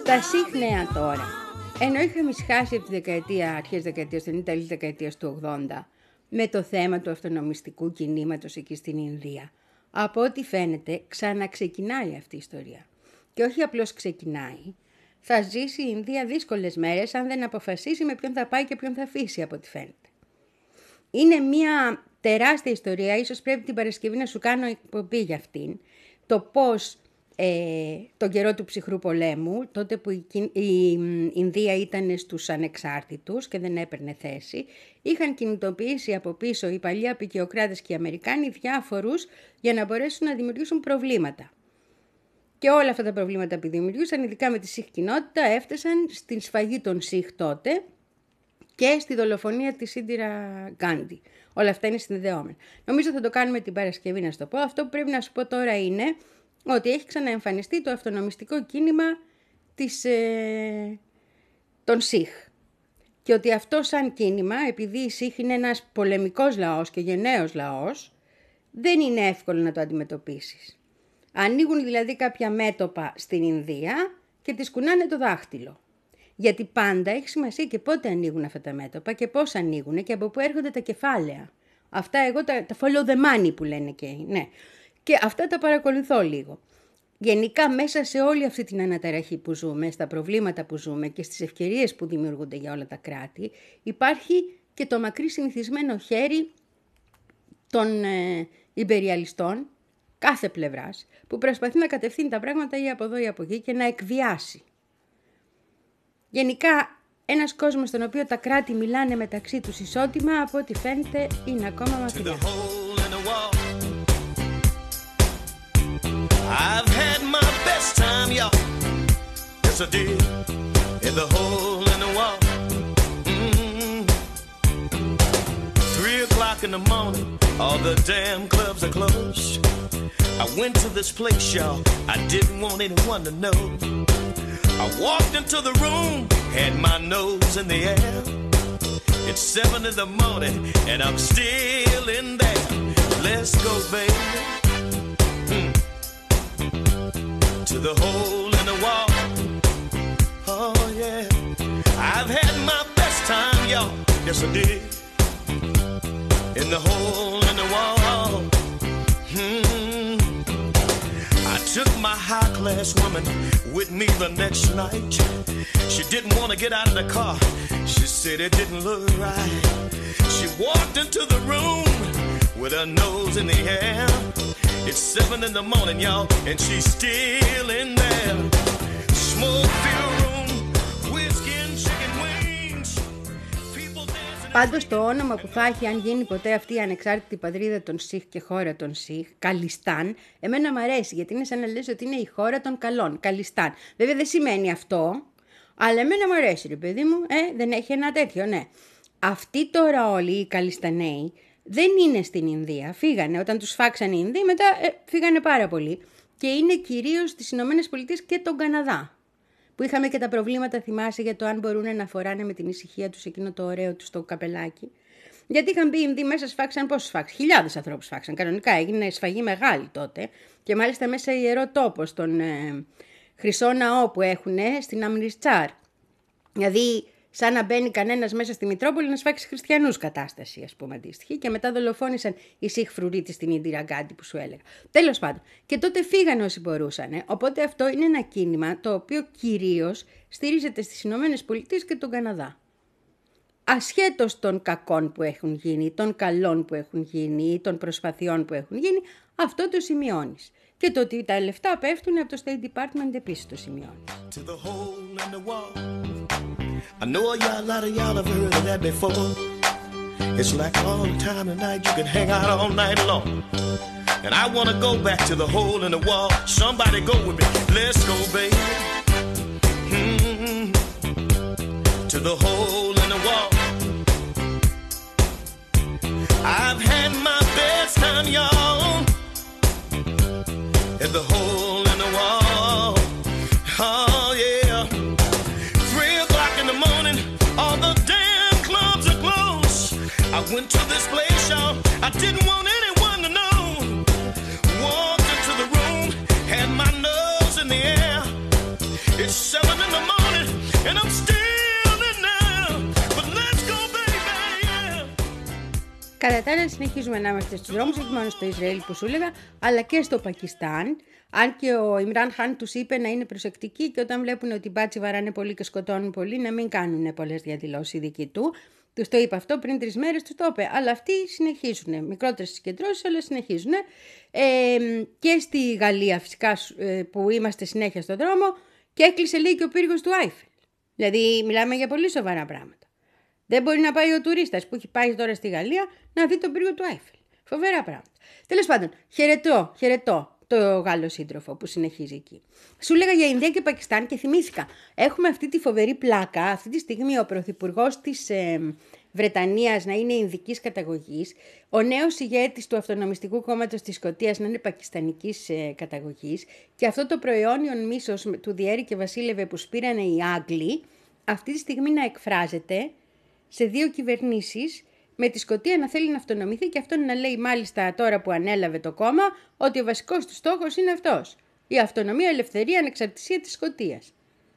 Τα σύγχνεα τώρα. Ενώ είχαμε σχάσει από τη δεκαετία, αρχές δεκαετίας του ενενήντα, τέλη δεκαετίας του ογδόντα, με το θέμα του αυτονομιστικού κινήματος εκεί στην Ινδία, από ό,τι φαίνεται ξαναξεκινάει αυτή η ιστορία. Και όχι απλώς ξεκινάει, θα ζήσει η Ινδία δύσκολες μέρες αν δεν αποφασίσει με ποιον θα πάει και ποιον θα αφήσει, από ό,τι φαίνεται. Είναι μια τεράστια ιστορία, ίσως πρέπει την Παρασκευή να σου κάνω εκπομπή για αυτήν, το πώς ε, τον καιρό του ψυχρού πολέμου, τότε που η, η Ινδία ήταν στους ανεξάρτητους και δεν έπαιρνε θέση, είχαν κινητοποιήσει από πίσω οι παλιοί αποικιοκράτες και οι Αμερικάνοι διάφορους για να μπορέσουν να δημιουργήσουν προβλήματα. Και όλα αυτά τα προβλήματα που δημιουργούσαν, ειδικά με τη Σιχ κοινότητα, έφτασαν στην σφαγή των Σιχ τότε και στη δολοφονία της Ίντιρα Γκάντι. Όλα αυτά είναι συνδεόμενα. Νομίζω θα το κάνουμε την Παρασκευή να σου το πω. Αυτό που πρέπει να σου πω τώρα είναι ότι έχει ξαναεμφανιστεί το αυτονομιστικό κίνημα της, ε, των Σιχ. Και ότι αυτό σαν κίνημα, επειδή η Σιχ είναι ένας πολεμικός λαός και γενναίος λαός, δεν είναι εύκολο να το αντιμετωπίσεις. Ανοίγουν δηλαδή κάποια μέτωπα στην Ινδία και τις κουνάνε το δάχτυλο. Γιατί πάντα έχει σημασία και πότε ανοίγουν αυτά τα μέτωπα και πώς ανοίγουν και από πού έρχονται τα κεφάλαια. Αυτά εγώ τα, τα follow the money που λένε και ναι. Και αυτά τα παρακολουθώ λίγο. Γενικά μέσα σε όλη αυτή την αναταραχή που ζούμε, στα προβλήματα που ζούμε και στις ευκαιρίες που δημιουργούνται για όλα τα κράτη, υπάρχει και το μακρύ συνηθισμένο χέρι των ε, ιμπεριαλιστών κάθε πλευράς, που προσπαθεί να κατευθύνει τα πράγματα ή από εδώ ή από εκεί και να εκβιάσει. Γενικά, ένας κόσμος στον οποίο τα κράτη μιλάνε μεταξύ τους ισότιμα, από ό,τι φαίνεται, είναι ακόμα μακριά. I've had my best time, y'all. Yes, I did. In the hole in the wall. Mm-hmm. Three o'clock in the morning, all the damn clubs are closed. I went to this place, y'all. I didn't want anyone to know. I walked into the room, had my nose in the air. It's seven in the morning, and I'm still in there. Let's go, baby. Mm. To the hole in the wall. Oh, yeah. I've had my best time, y'all. Yes, I did. In the hole in the wall. Hmm. I took my high-class woman with me the next night. She didn't want to get out of the car. She said it didn't look right. She walked into the room with her nose in the air. It's seven in the morning, y'all, and she's still in there. Smoke-filled room, whiskey and chicken wings. People dancing. Πάντως το όνομα που θα έχει αν γίνει ποτέ αυτή η ανεξάρτητη πατρίδα των Σιχ και χώρα των Σιχ, Καλιστάν, εμένα μου αρέσει γιατί είναι σαν να λες ότι είναι η χώρα των καλών, Καλιστάν. Βέβαια δεν σημαίνει αυτό, αλλά εμένα μου αρέσει ρε παιδί μου, ε, δεν έχει ένα τέτοιο, ναι. Αυτοί τώρα όλοι οι Καλισταναίοι δεν είναι στην Ινδία, φύγανε, όταν τους φάξανε οι Ινδοί μετά ε, φύγανε πάρα πολύ και είναι κυρίως στις Ηνωμένες Πολιτείες και τον Καναδά. Που είχαμε και τα προβλήματα, θυμάσαι, για το αν μπορούν να φοράνε με την ησυχία τους εκείνο το ωραίο τους το καπελάκι. Γιατί είχαν μπει οι Ινδοί μέσα, σφάξαν πόσους σφάξαν, χιλιάδες ανθρώπους σφάξαν. Κανονικά έγινε σφαγή μεγάλη τότε. Και μάλιστα μέσα ιερό τόπο, στον ε, Χρυσό Ναό που έχουν στην Αμρitsar. Δηλαδή, σαν να μπαίνει κανένας μέσα στη Μητρόπολη να σφάξει χριστιανούς κατάσταση, ας πούμε, αντίστοιχη. Και μετά δολοφόνησαν οι Σιχ φρουρίτη στην Ίντιρα Γκάντι που σου έλεγα. Τέλος πάντων. Και τότε φύγανε όσοι μπορούσαν. Ε. Οπότε αυτό είναι ένα κίνημα το οποίο κυρίως στηρίζεται στις Ηνωμένες Πολιτείες και τον Καναδά. Ασχέτως των κακών που έχουν γίνει, των καλών που έχουν γίνει, των προσπαθειών που έχουν γίνει, αυτό το σημειώνεις. Και το ότι τα λεφτά πέφτουν από το State Department επίσης το σημειώνεις. I know a lot of y'all have heard of that before. It's like all the time tonight you can hang out all night long. And I want to go back to the hole in the wall. Somebody go with me. Let's go, baby. Mm-hmm. To the hole in the wall. I've had my best time, y'all. At the hole in the wall. Oh, yeah. Three o'clock in the morning, all the damn clubs are closed. I went to this place, y'all, I didn't want anyone to know. Walked into the room, had my nose in the air. It's seven in the συνεχίζουμε να είμαστε στους δρόμους, όχι μόνο στο Ισραήλ που σου έλεγα, αλλά και στο Πακιστάν. Αν και ο Ιμράν Χάν τους είπε να είναι προσεκτικοί και όταν βλέπουν ότι οι μπάτσοι βαράνε πολύ και σκοτώνουν πολύ, να μην κάνουν πολλές διαδηλώσεις οι δικοί του. Τους το είπε αυτό πριν τρεις μέρες, τους το είπε. Αλλά αυτοί συνεχίζουν. Μικρότερες συγκεντρώσεις, αλλά συνεχίζουν. Ε, και στη Γαλλία, φυσικά, που είμαστε συνέχεια στον δρόμο, και έκλεισε, λέει, και ο πύργος του Άιφελ. Δηλαδή, μιλάμε για πολύ σοβαρά πράγματα. Δεν μπορεί να πάει ο τουρίστας που έχει πάει τώρα στη Γαλλία να δει τον πύργο του Άιφελ. Φοβερά πράγματα. Τέλος πάντων, χαιρετώ, χαιρετώ το Γάλλο σύντροφο που συνεχίζει εκεί. Σου λέγα για Ινδία και Πακιστάν και θυμήθηκα. Έχουμε αυτή τη φοβερή πλάκα. Αυτή τη στιγμή ο πρωθυπουργός της ε, Βρετανίας να είναι Ινδικής καταγωγής, ο νέος ηγέτης του Αυτονομιστικού Κόμματος της Σκωτίας να είναι πακιστανικής ε, καταγωγής και αυτό το προαιώνιον μίσος του διέρη και βασίλευε που σπήρανε οι Άγγλοι, αυτή τη στιγμή να εκφράζεται σε δύο κυβερνήσεις, με τη Σκωτία να θέλει να αυτονομηθεί και αυτόν να λέει μάλιστα τώρα που ανέλαβε το κόμμα ότι ο βασικός του στόχος είναι αυτός. Η αυτονομία, ελευθερία, ανεξαρτησία της Σκωτίας.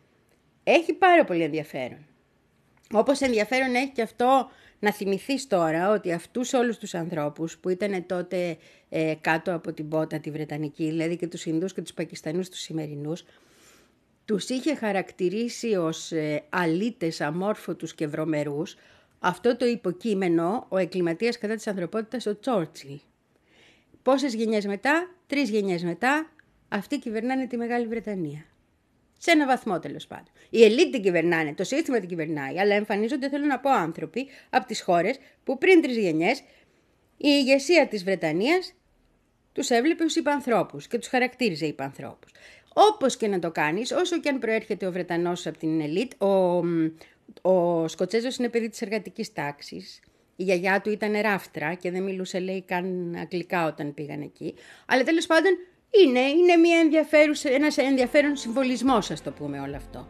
Έχει πάρα πολύ ενδιαφέρον. Όπως ενδιαφέρον έχει και αυτό να θυμηθείς τώρα ότι αυτούς όλους τους ανθρώπους που ήταν τότε ε, κάτω από την πότα τη Βρετανική, δηλαδή και τους Ινδούς και τους Πακιστανούς τους σημερινούς, τους είχε χαρακτηρίσει ως ε, αλήτες, αμόρφωτους και βρωμερούς, αυτό το υποκείμενο, ο εγκληματίας κατά της ανθρωπότητας, ο Τσόρτσιλ. Πόσες γενιές μετά, τρεις γενιές μετά, αυτοί κυβερνάνε τη Μεγάλη Βρετανία. Σε ένα βαθμό τέλος πάντων. Η ελίτ την κυβερνάνε, το σύστημα την κυβερνάει, αλλά εμφανίζονται, θέλω να πω, άνθρωποι από τις χώρες που πριν τρεις γενιές η ηγεσία της Βρετανίας τους έβλεπε ως υπανθρώπους και τους χαρακτήριζε υπανθρώπους. Όπως και να το κάνεις, όσο και αν προέρχεται ο Βρετανός από την ελίτ, ο... Ο Σκοτσέζος είναι παιδί της εργατικής τάξης. Η γιαγιά του ήταν ράφτρα και δεν μιλούσε, λέει, καν αγγλικά όταν πήγαν εκεί. Αλλά τέλος πάντων είναι, είναι μια ένας ενδιαφέρον συμβολισμός, ας το πούμε, όλο αυτό.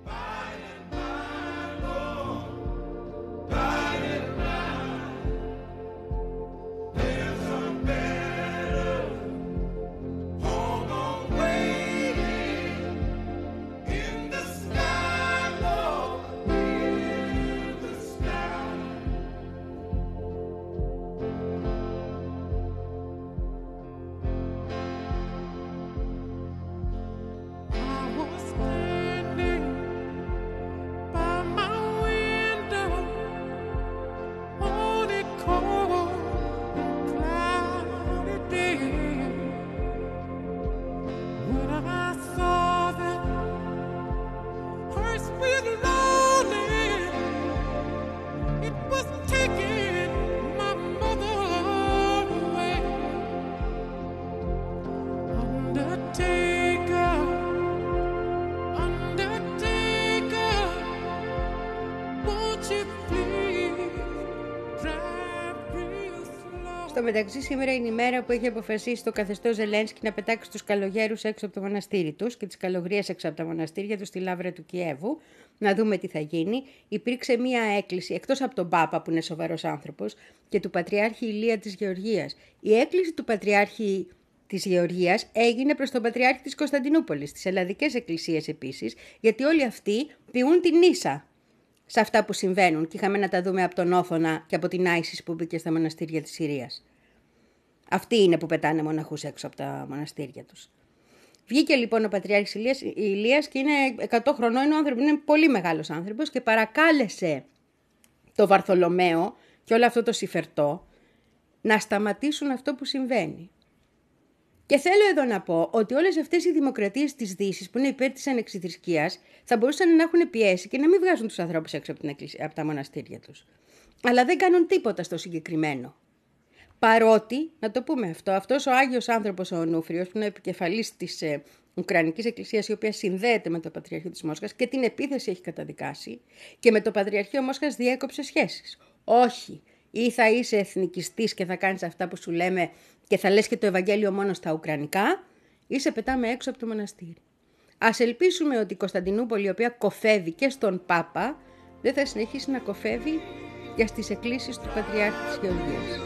Στο μεταξύ, σήμερα είναι η μέρα που έχει αποφασίσει το καθεστώς Ζελένσκι να πετάξει τους καλογέρους έξω από το μοναστήρι τους και τις καλογρίες έξω από τα μοναστήρια τους στη λάβρα του Κιέβου. Να δούμε τι θα γίνει. Υπήρξε μία έκκληση, εκτός από τον Πάπα που είναι σοβαρός άνθρωπος, και του Πατριάρχη Ηλία της Γεωργίας. Η έκκληση του Πατριάρχη της Γεωργίας έγινε προς τον Πατριάρχη της Κωνσταντινούπολης, τις ελλαδικές εκκλησίες επίσης, γιατί όλοι αυτοί ποιούν την ίσα σε αυτά που συμβαίνουν και είχαμε να τα δούμε από τον Όθωνα και από την Άισις που μπήκε στα μοναστήρια της Συρίας. Αυτοί είναι που πετάνε μοναχούς έξω από τα μοναστήρια τους. Βγήκε λοιπόν ο Πατριάρχης Ηλίας, Ηλίας και είναι εκατό χρονών ο άνθρωπος, είναι πολύ μεγάλος άνθρωπος και παρακάλεσε το Βαρθολομαίο και όλο αυτό το συφερτό να σταματήσουν αυτό που συμβαίνει. Και θέλω εδώ να πω ότι όλες αυτές οι δημοκρατίες της Δύσης που είναι υπέρ της ανεξιθρησκείας θα μπορούσαν να έχουν πιέσει και να μην βγάζουν τους ανθρώπους έξω από, την εκκλησία, από τα μοναστήρια τους. Αλλά δεν κάνουν τίποτα στο συγκεκριμένο. Παρότι, να το πούμε αυτό, αυτός ο Άγιος άνθρωπος ο Ονούφριος, που είναι επικεφαλής της ε, Ουκρανικής Εκκλησίας, η οποία συνδέεται με το Πατριαρχείο της Μόσχας και την επίθεση έχει καταδικάσει, και με το Πατριαρχείο Μόσχας διέκοψε σχέσεις. Όχι, ή θα είσαι εθνικιστής και θα κάνεις αυτά που σου λέμε και θα λες και το Ευαγγέλιο μόνο στα Ουκρανικά, ή σε πετάμε έξω από το μοναστήρι. Ας ελπίσουμε ότι η Κωνσταντινούπολη, η οποία κοφεύει και στον Πάπα, δεν θα συνεχίσει να κοφεύει για στις εκκλήσεις του Πατριάρχη της Γεωργίας.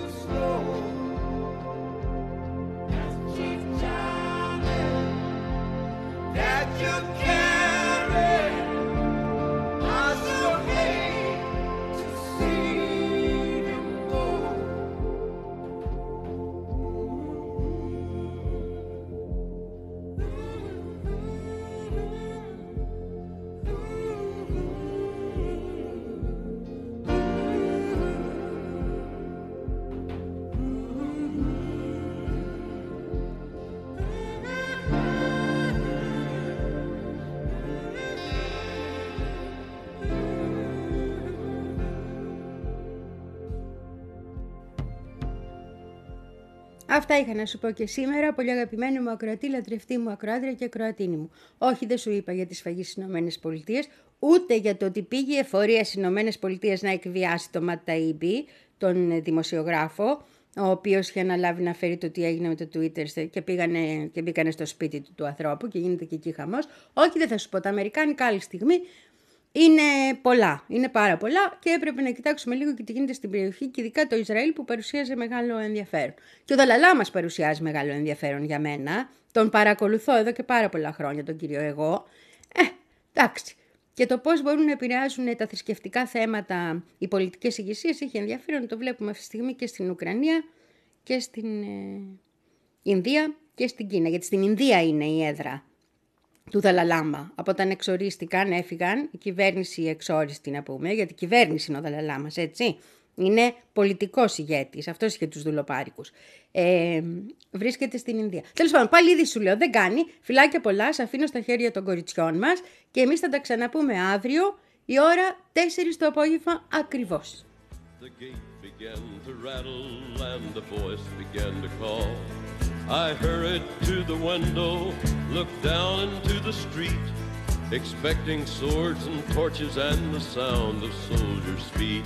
Αυτά είχα να σου πω και σήμερα, πολύ αγαπημένη μου ακροατή, λατρευτή μου ακροάτρια και ακροατίνη μου. Όχι, δεν σου είπα για τη σφαγή στις Ηνωμένες Πολιτείες, ούτε για το ότι πήγε η εφορία στις Ηνωμένες Πολιτείες να εκβιάσει τον Ματ Ταΐμπι, τον δημοσιογράφο, ο οποίος είχε αναλάβει να φέρει το τι έγινε με το Twitter και, πήγανε, και μπήκανε στο σπίτι του, του ανθρώπου και γίνεται και εκεί χαμός. Όχι, δεν θα σου πω, τα αμερικάνικα άλλη στιγμή είναι πολλά, είναι πάρα πολλά και έπρεπε να κοιτάξουμε λίγο και τι γίνεται στην περιοχή και ειδικά το Ισραήλ που παρουσίαζε μεγάλο ενδιαφέρον. Και ο Δαλαλά μας παρουσιάζει μεγάλο ενδιαφέρον για μένα, τον παρακολουθώ εδώ και πάρα πολλά χρόνια τον κύριο εγώ. Ε, εντάξει. Και το πώς μπορούν να επηρεάζουν τα θρησκευτικά θέματα οι πολιτικές ηγεσίες έχει ενδιαφέρον. Το βλέπουμε αυτή τη στιγμή και στην Ουκρανία και στην ε, Ινδία και στην Κίνα. Γιατί στην Ινδία είναι η έδρα του Δαλαλάμα. Από όταν εξορίστηκαν, έφυγαν, η κυβέρνηση εξόριστη να πούμε, γιατί η κυβέρνηση είναι ο Δαλαλάμας, έτσι. Είναι πολιτικός ηγέτης, αυτός είχε τους δουλοπάρικους. Ε, βρίσκεται στην Ινδία. Τέλος πάντων, πάλι ήδη σου λέω, δεν κάνει. Φιλάκια πολλά, σε αφήνω στα χέρια των κοριτσιών μας και εμείς θα τα ξαναπούμε αύριο, η ώρα τέσσερις το απόγευμα ακριβώς. The gate began to rattle and the voice began to call. I hurried to the window, looked down into the street, expecting swords and torches and the sound of soldiers' feet.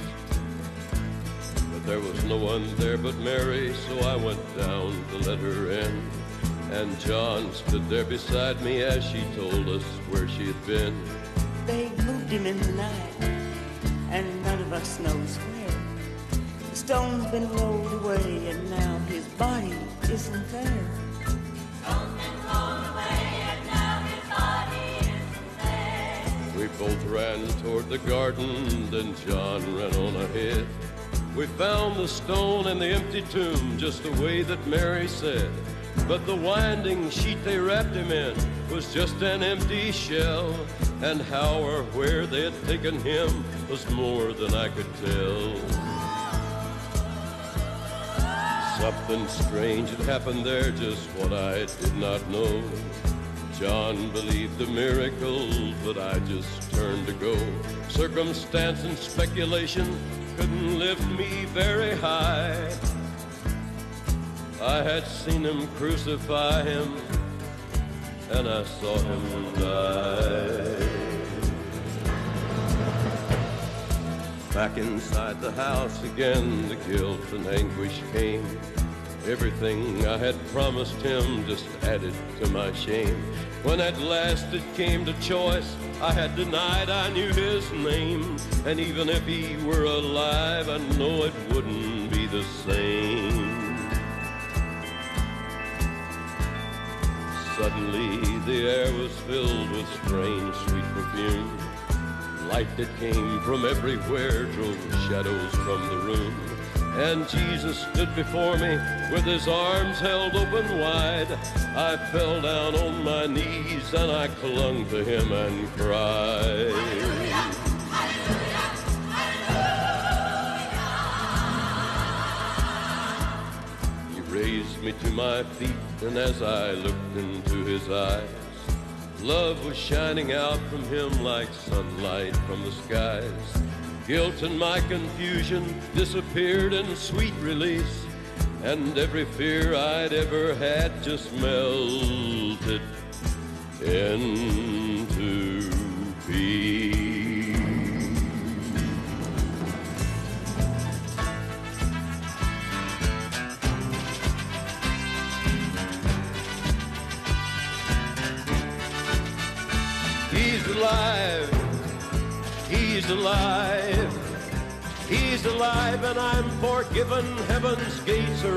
There was no one there but Mary, so I went down to let her in. And John stood there beside me as she told us where she had been. They moved him in the night, and none of us knows where. The stone's been rolled away, and now his body isn't there. Stone's been rolled away, and now his body isn't there. We both ran toward the garden, then John ran on ahead. We found the stone and the empty tomb just the way that Mary said. But the winding sheet they wrapped him in was just an empty shell. And how or where they had taken him was more than I could tell. Something strange had happened there, just what I did not know. John believed the miracle, but I just turned to go. Circumstance and speculation couldn't lift me very high. I had seen him crucify him, and I saw him die. Back inside the house again, the guilt and anguish came. Everything I had promised him just added to my shame. When at last it came to choice, I had denied I knew his name. And even if he were alive, I know it wouldn't be the same. Suddenly the air was filled with strange sweet perfume. Light that came from everywhere drove shadows from the room. And Jesus stood before me with his arms held open wide. I fell down on my knees and I clung to him and cried. He raised me to my feet, and as I looked into his eyes, love was shining out from him like sunlight from the skies. Guilt and my confusion disappeared in sweet release, and every fear I'd ever had just melted into peace. He's alive. He's alive, he's alive, and I'm forgiven. Heaven's gates are